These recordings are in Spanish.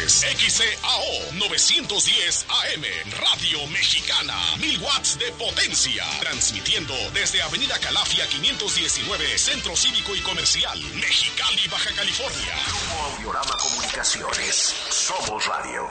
es XCAO 910 AM, Radio Mexicana, 1000 watts de potencia, transmitiendo desde Avenida Calafia 519, Centro Cívico y Comercial, Mexicali, Baja California. Grupo Audiorama Comunicaciones, Somos Radio.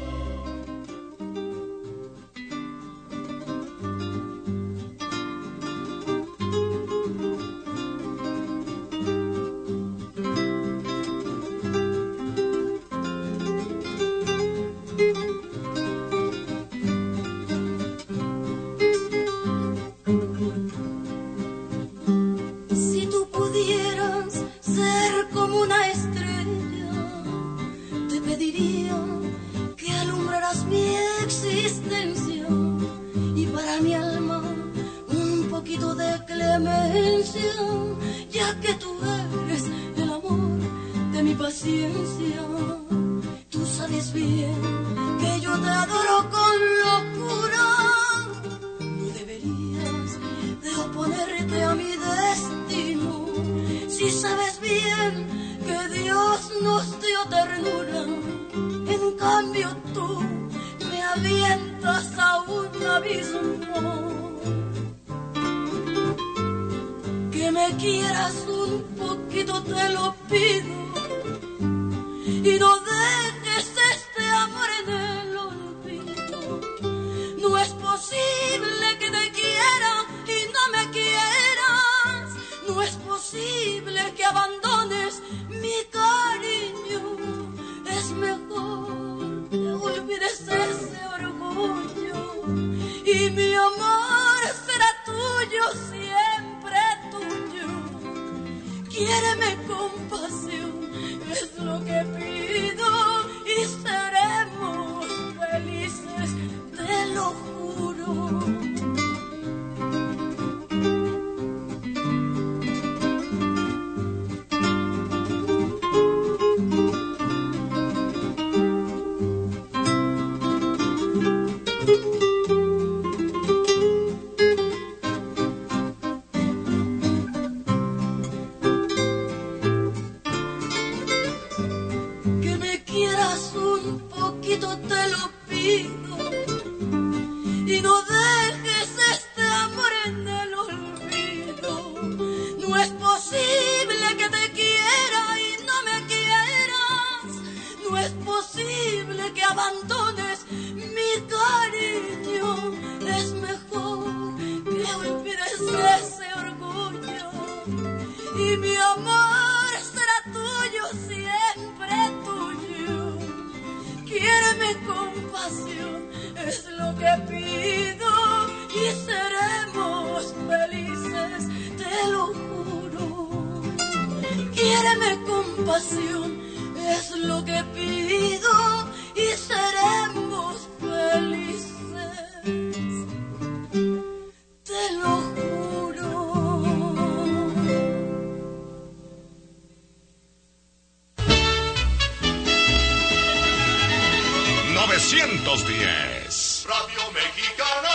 Radio Mexicana.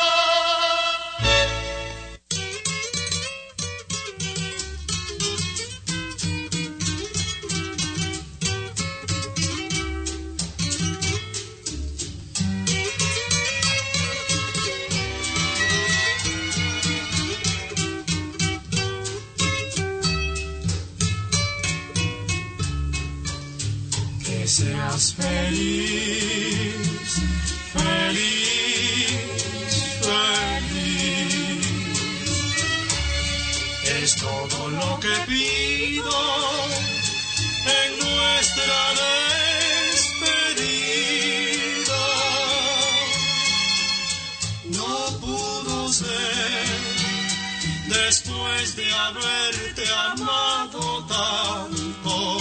Que seas feliz, feliz, feliz. Es todo lo que pido en nuestra despedida. No pudo ser después de haberte amado tanto.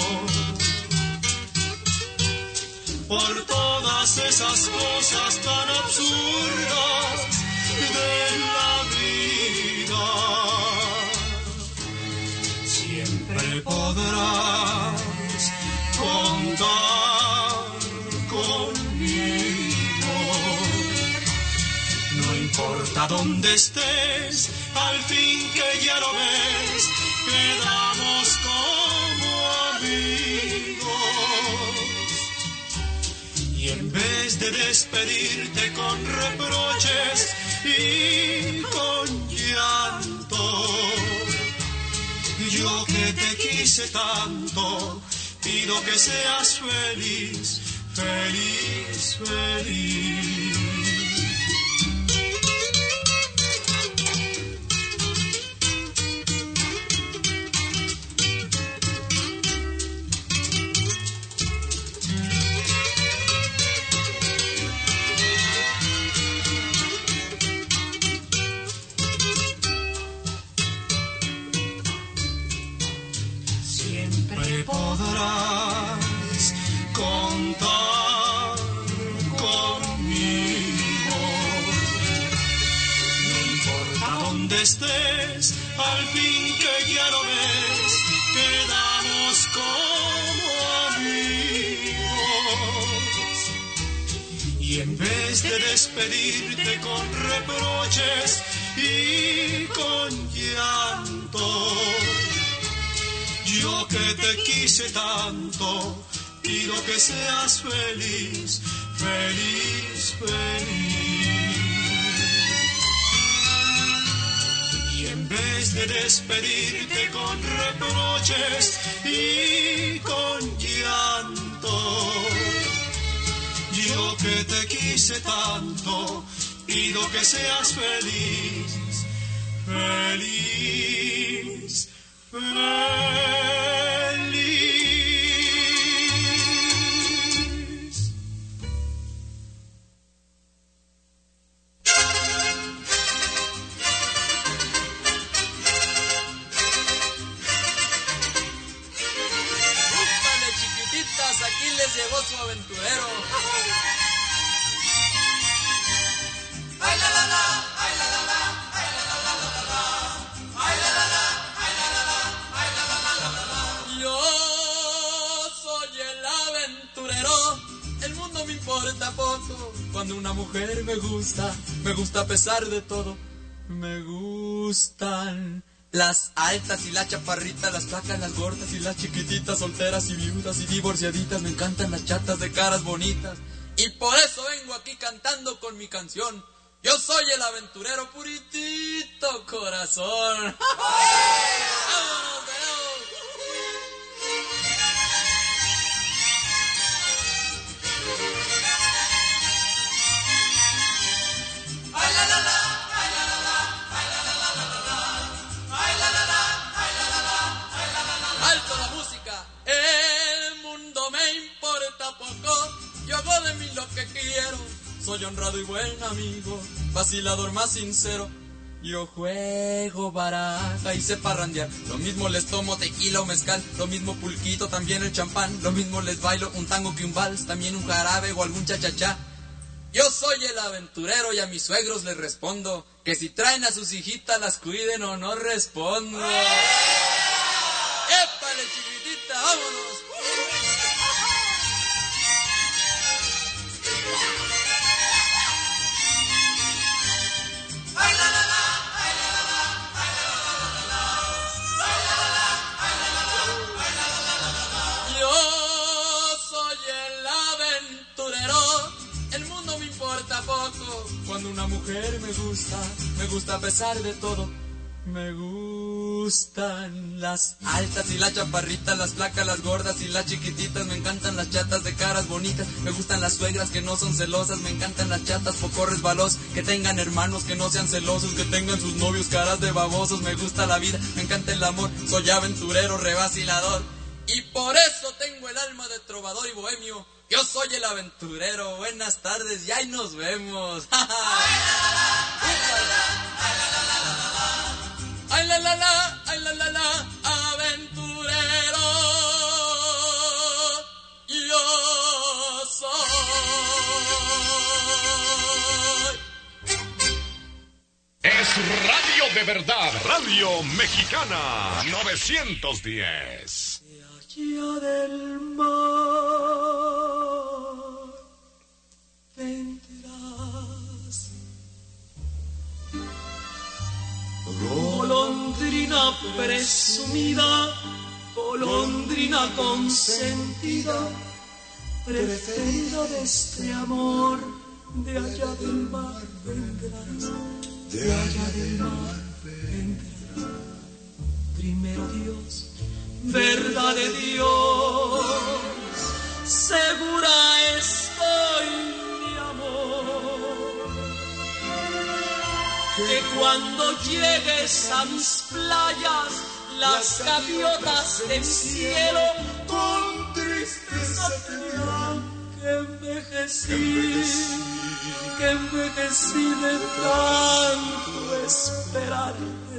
Por todas esas cosas tan absurdas de la vida, siempre podrás contar conmigo. No importa dónde estés, al fin que ya lo ves, quedamos como amigos. en vez de despedirte con reproches y con llanto, yo que te quise tanto, pido que seas feliz, feliz, feliz. Podrás contar conmigo, no importa dónde estés, al fin que ya lo ves, quedamos como amigos. Y en vez de despedirte con reproches y con llanto, yo que te quise tanto, pido que seas feliz, feliz, feliz. Y en vez de despedirte con reproches y con llanto, yo que te quise tanto, pido que seas feliz, feliz, feliz. ¡Úpale, chiquititas! Aquí les llegó su aventurero. ¡Ay, la, la, la! ¡Ay, la, la, la! ¡Ay, la, la, la, la, la! ¡Ay, la, la, la! ¡Ay, la, la, la! ¡Ay, la, la, la, la, la! Yo soy el aventurero, el mundo me importa poco. Cuando una mujer me gusta a pesar de todo. Me gustan las altas y las chaparritas, las flacas, las gordas y las chiquititas, solteras y viudas y divorciaditas. Me encantan las chatas de caras bonitas. Y por eso vengo aquí cantando con mi canción. Yo soy el aventurero puritito corazón. ¡Vámonos, ¡ay, la, la, la! ¡Ay, la, la, la! ¡Ay, la, la, la, la, la! ¡Ay, la, la, la! ¡Ay, la, la, la! ¡Ay, la, la, la! ¡Alto la música! El mundo me importa poco, yo hago de mí lo que quiero. Soy honrado y buen amigo, vacilador más sincero. Yo juego baraja y sé parrandear. Lo mismo les tomo tequila o mezcal, lo mismo pulquito, también el champán. Lo mismo les bailo un tango que un vals, también un jarabe o algún cha-cha-cha. Yo soy el aventurero y a mis suegros les respondo que si traen a sus hijitas las cuiden o no respondo. ¡Épale, chiquitita, vámonos! ¡Ay, la, la, la! ¡Ay, la, la, la! ¡Ay, la, la, la, la! ¡Ay, la, la, la! ¡Ay, la, la, la! ¡Ay, la, la, la, la! Yo soy el aventurero, el mundo me importa poco. Cuando una mujer me gusta a pesar de todo. Me gustan las altas y las chaparritas, las flacas, las gordas y las chiquititas. Me encantan las chatas de caras bonitas. Me gustan las suegras que no son celosas. Me encantan las chatas poco resbalosas, que tengan hermanos que no sean celosos, que tengan sus novios caras de babosos. Me gusta la vida, me encanta el amor. Soy aventurero, revacilador. Y por eso tengo el alma de trovador y bohemio. Yo soy el aventurero. Buenas tardes y ahí nos vemos. ¡Ay, la, la, la! ¡Ay, la, la, la! ¡Ay, la, la, la, la, la! ¡Ay, la, la, la! ¡Ay, la, la, la! ¡Aventurero! Yo soy. Es radio de verdad, Radio Mexicana 910. Allá del mar vendrás, golondrina presumida, golondrina consentida, preferida de este amor, de allá del mar vendrás, de allá del mar vendrás. Primero Dios, verdad de Dios, segura estoy, mi amor, que cuando llegues a mis playas, las gaviotas del cielo con tristeza te dirán que envejecí de tanto esperarte.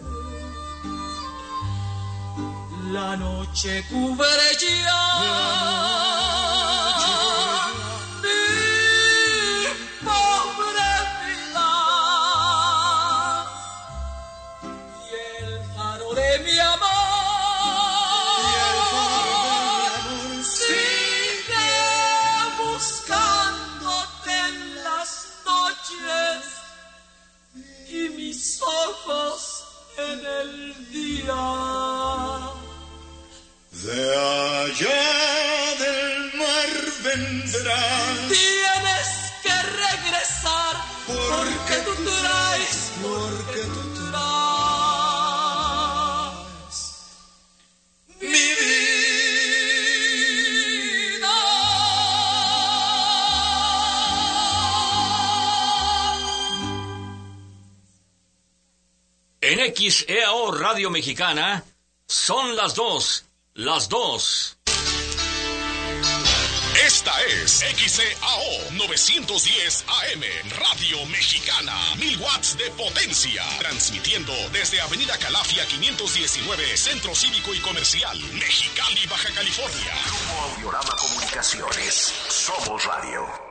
La noche cubre ya mi pobre vida y el faro de mi amor sigue buscándote en las noches y mis ojos en el día. De allá del mar vendrás. Tienes que regresar porque tú traes mi vida. En XEAO Radio Mexicana son las 2. Las 2. Esta es XEAO 910 AM, Radio Mexicana, 1000 watts de potencia, transmitiendo desde Avenida Calafia 519, Centro Cívico y Comercial, Mexicali, Baja California. Grupo Audiorama Comunicaciones. Somos Radio.